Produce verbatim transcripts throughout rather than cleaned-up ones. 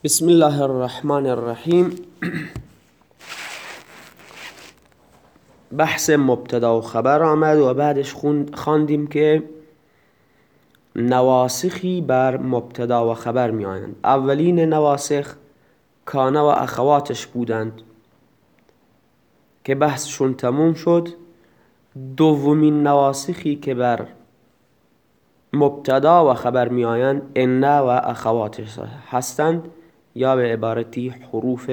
بسم الله الرحمن الرحیم. بحث مبتدا و خبر آمد و بعدش خواندیم که نواسخی بر مبتدا و خبر می آیند. اولین نواسخ کان و اخواتش بودند که بحثشون تموم شد. دومین نواسخی که بر مبتدا و خبر می آیند ان و اخواتش هستند، یا به عبارتی حروف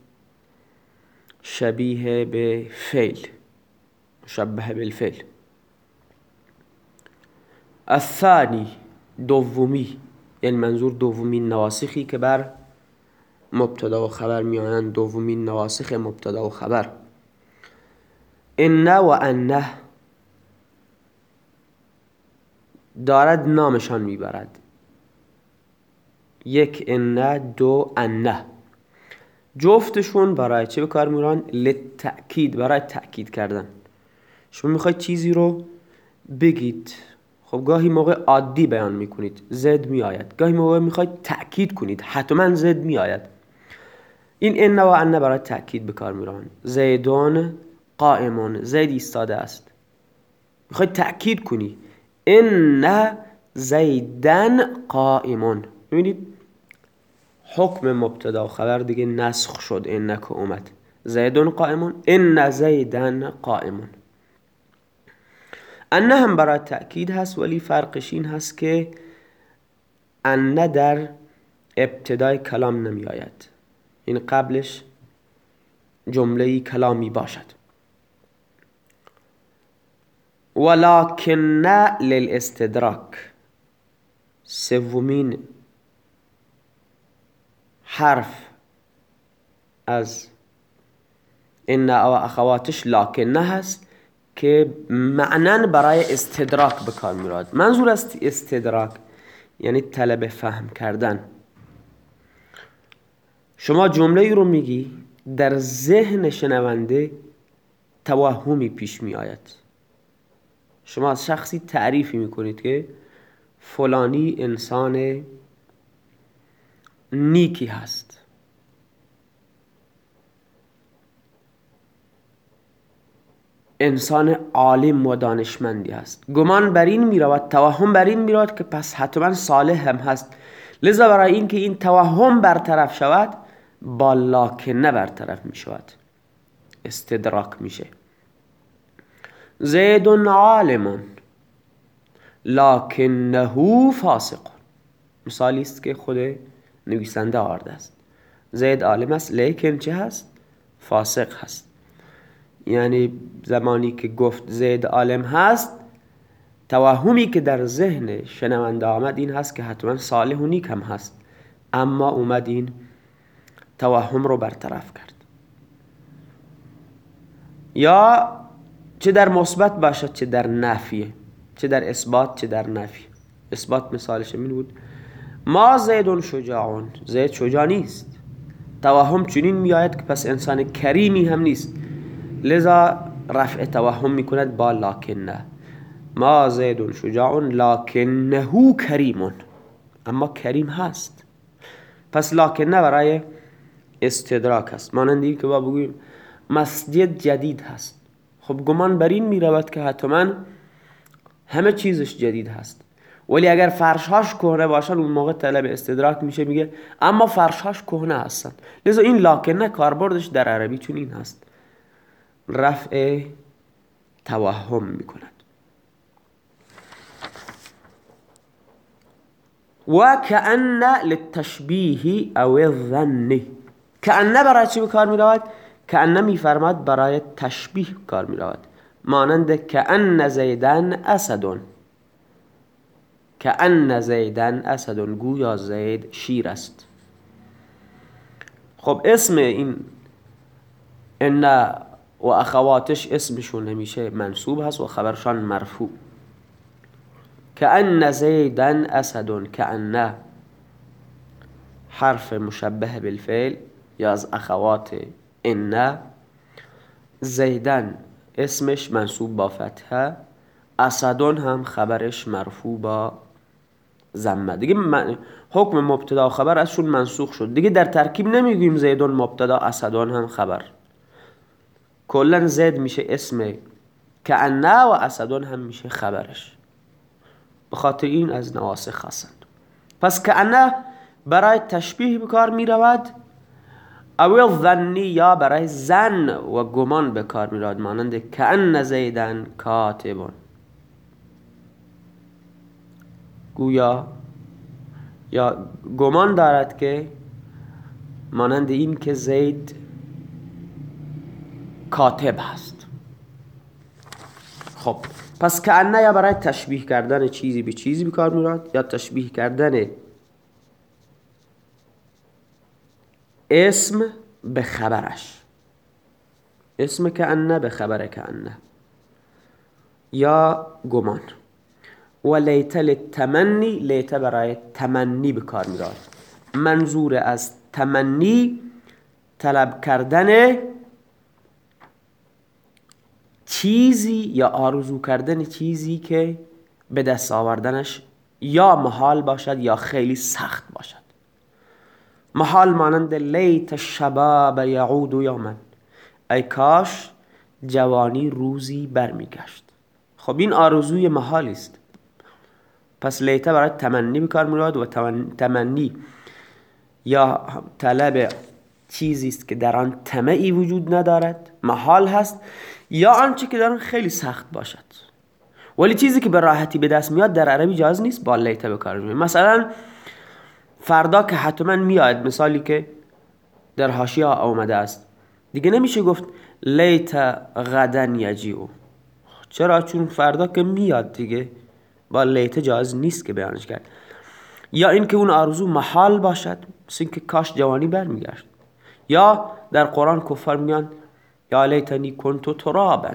شبیه به فعل، مشبه بالفعل. الثانی، دومی، یعنی منظور دومین نواسخی که بر مبتدا و خبر می آیند، دومین نواسخ مبتدا و خبر. ان و انه دارد نامشان میبرد. یک ان، دو انه. جفتشون برای چه به کار میرن؟ للتأکید، برای تأکید کردن. شما میخواید چیزی رو بگید، خب گاهی موقع عادی بیان میکنید زد میآید، گاهی موقع میخواید تأکید کنید حتما زد میآید. این ان و انه برای تأکید به کار میرن. زیدون قائمون، زید ایستاده است. میخواید تأکید کنی ان زیدن قائمون. ببینید حکم مبتدا و خبر دیگه نسخ شد. ان که اومد، زیدون قائمون، ان زیدن قائمون. ان هم برای تأکید هست، ولی فرقش این هست که ان در ابتدای کلام نمی آید، این قبلش جمله کلامی باشد. ولکن للاستدراک، سومین حرف از ان و اخواتش لکن هست که معنن برای استدراک به کار میراد. منظور است استدراک یعنی طلب فهم کردن. شما جمله ای رو میگی، در ذهن شنونده توهمی پیش می آید. شما از شخصی تعریفی میکنید که فلانی انسان نیکی هست، انسان عالم و دانشمندی هست. گمان بر این میرود، توهم بر این میرود که پس حتما صالح هم هست. لذا برای این که این توهم برطرف شود، با لکنه برطرف می شود، استدراک میشه. زید عالم لکنه فاسق، مثالی است که خود نویسنده آورده است. زید عالم است لیکن چه هست؟ فاسق هست. یعنی زمانی که گفت زید عالم هست، توهمی که در ذهن شنونده آمد این هست که حتما صالح و نیک هم هست، اما اومد این توهم رو برطرف کرد. یا چه در مثبت باشد چه در نفی، چه در اثبات چه در نفی. اثبات مثالش این بود ما زیدون شجاعون، زید شجاع نیست. توهم چنین میآید که پس انسان کریمی هم نیست، لذا رفع توهم میکند با لکنه. ما زیدون شجاعون لکنه کریمون، اما کریم هست. پس لکنه برای استدراک هست. مانند این که با بگویم مسجد جدید هست، خب گمان بر این میرود که حتما همه چیزش جدید هست، ولی اگر فرشهاش کهنه باشن اون موقع طلب استدراک میشه، میگه اما فرشهاش کهنه هستن. لذا این لکنه کاربردش در عربی چون این هست، رفع توهم میکند. و کأن للتشبیه او الظن، کأن برای چی کار میرود؟ کأن میفرماد برای تشبیه کار میرود. مانند کأن زیدن اسدون، کأن زیدن اسدون، گویا زید شیر است. خب اسم این ان و اخواتش اسمشون همیشه منصوب هست و خبرشان مرفوع. کأن زیدن اسدون، کأن حرف مشبه بالفعل یا از اخوات ان. زیدن اسمش منصوب با فتحه، اسدون هم خبرش مرفوع با ضمه دیگه. من حکم مبتدا و خبر ازشون منسوخ شد دیگه. در ترکیب نمیگوییم زیدون مبتدا اسدون هم خبر. کلا زید میشه اسم کأنه و اسدون هم میشه خبرش. به خاطر این از نواسخ هستند. پس کأنه برای تشبیه به کار می رود، او ظنی یا برای ظن و گمان به کار می رود، مانند کأن زیدن کاتبون، گویا یا گمان دارد که مانند این که زید کاتب هست. خب پس کأنه یا برای تشبیه کردن چیزی به چیزی به کار می رود، یا تشبیه کردن اسم به خبرش، اسم کأنه به خبر کأنه، یا گمان. و لیت للتمنی، لیت برای تمنی به کار می رود. منظور از تمنی طلب کردن چیزی یا آرزو کردن چیزی که به دست آوردنش یا محال باشد یا خیلی سخت باشد. محال مانند لیت الشباب یعود یوما، ای کاش جوانی روزی برمیگشت. خب این آرزوی محالی است. پس لیت برای تمنی به کار می‌رود و تمنی یا طلب چیزی است که در آن طمعی وجود ندارد، محال هست، یا آنچه که در آن خیلی سخت باشد. ولی چیزی که به راحتی به دست میاد در عربی جاز نیست با لیت به کار می‌بریم. مثلا فردا که حتما میاد، مثالی که در حاشیه آمده است، دیگه نمیشه گفت لیت غدن یجیو. چرا؟ چون فردا که میاد دیگه، با لیت جاز نیست که بیانش کرد. یا اینکه اون آرزو محال باشد، مثل اینکه کاش جوانی برمیگشت. یا در قرآن کفار میگن یا لیتنی کنتو ترابا.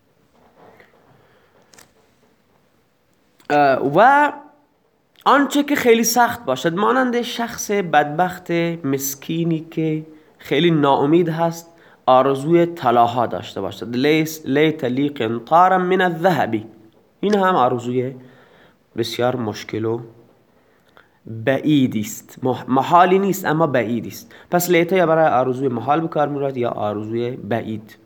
و آنچه که خیلی سخت باشد، مانند شخص بدبخت مسکینی که خیلی ناامید هست، آرزوی طلاها داشته باشد، لیت لی قنطارا من الذهب، این هم آرزوی بسیار مشکل و بعیدی است، محالی نیست اما بعیدی است. پس لیت یا برای آرزوی محال به کار می‌رود یا آرزوی بعید.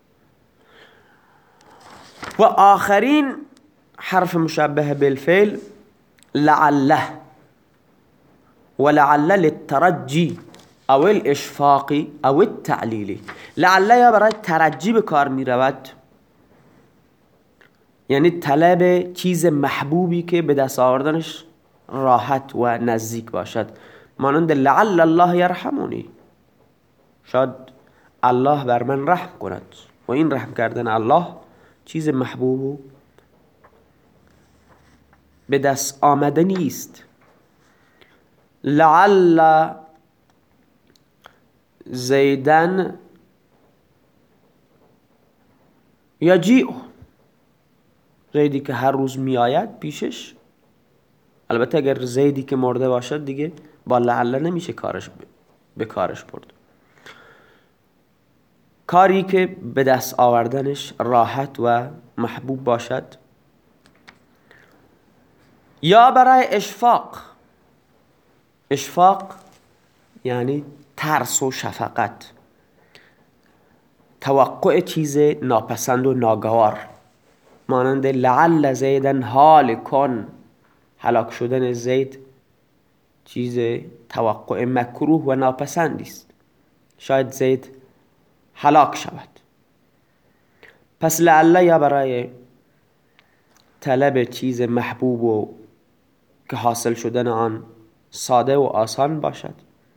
و آخرین حرف مشبه بالفعل لعله، و لعله للترجی او الاشفاقی او التعلیلی. لعله یا برای ترجی به کار می رود، یعنی طلب چیز محبوبی که به دست آوردنش راحت و نزدیک باشد، مانند لعل الله یرحمونی، شاید الله بر من رحم کند. و این رحم کردن الله چیز محبوب و به دست آمدنی است. لعل زیدن یجیء، زیدی که هر روز می آید پیشش. البته اگر زیدی که مرده باشد دیگه با لعل نمیشه کارش به کارش برد. کاری که به دست آوردنش راحت و محبوب باشد. یا برای اشفاق، اشفاق یعنی ترس و شفقت، توقع چیز ناپسند و ناگوار، مانند لعل زیدن هالکون، هلاک شدن زید چیز توقع مکروه و ناپسندی است، شاید زید هلاک شود. پس لعل یا برای طلب چیز محبوب و که حاصل شدن آن ساده و آسان باشد،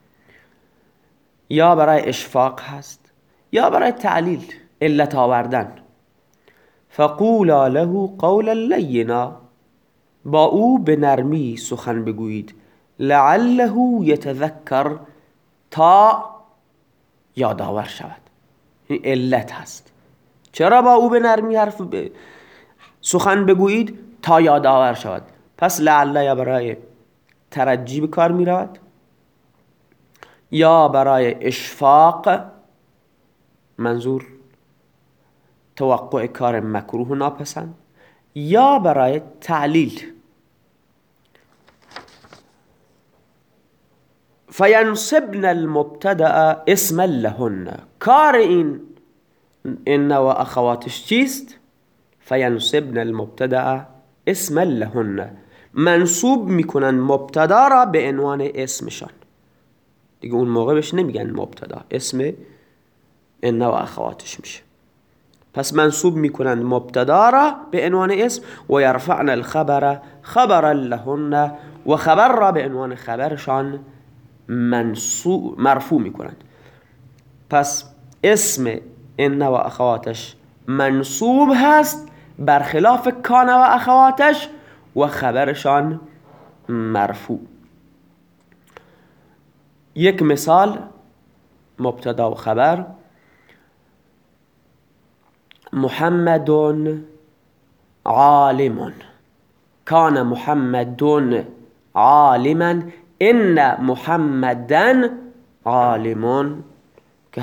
یا برای اشفاق هست، یا برای تعلیل، علت آوردن. فقولا له قولا لینا، با او به نرمی سخن بگویید، لعله یتذکر، تا یادآور شود. این علت هست. چرا با او به نرمی حرف ب... سخن بگویید؟ تا یادآور شود. پس لعله یا برای ترجی به کار می رود، یا برای اشفاق، منظور توقع کار مکروه و ناپسند، یا برای تعلیل. فینصبن المبتدأ اسما لهن. کار این ان و اخواتش چیست؟ فینصبن المبتدأ اسما لهن، منصوب میکنن مبتدا را به عنوان اسمشان. دیگه اون موقع بهش نمیگن مبتدا، اسم ان و اخواتش میشه. پس منصوب میکنن مبتدا را به عنوان اسم و یرفعن الخبر خبرا لهن، و خبر را به عنوان خبرشان منصوب مرفوع میکنن. پس اسم ان و اخواتش منصوب هست برخلاف کان و اخواتش، و خبرشان مرفوع. یک مثال مبتدا و خبر: محمد عالم. کان محمد عالما ان محمدا عالم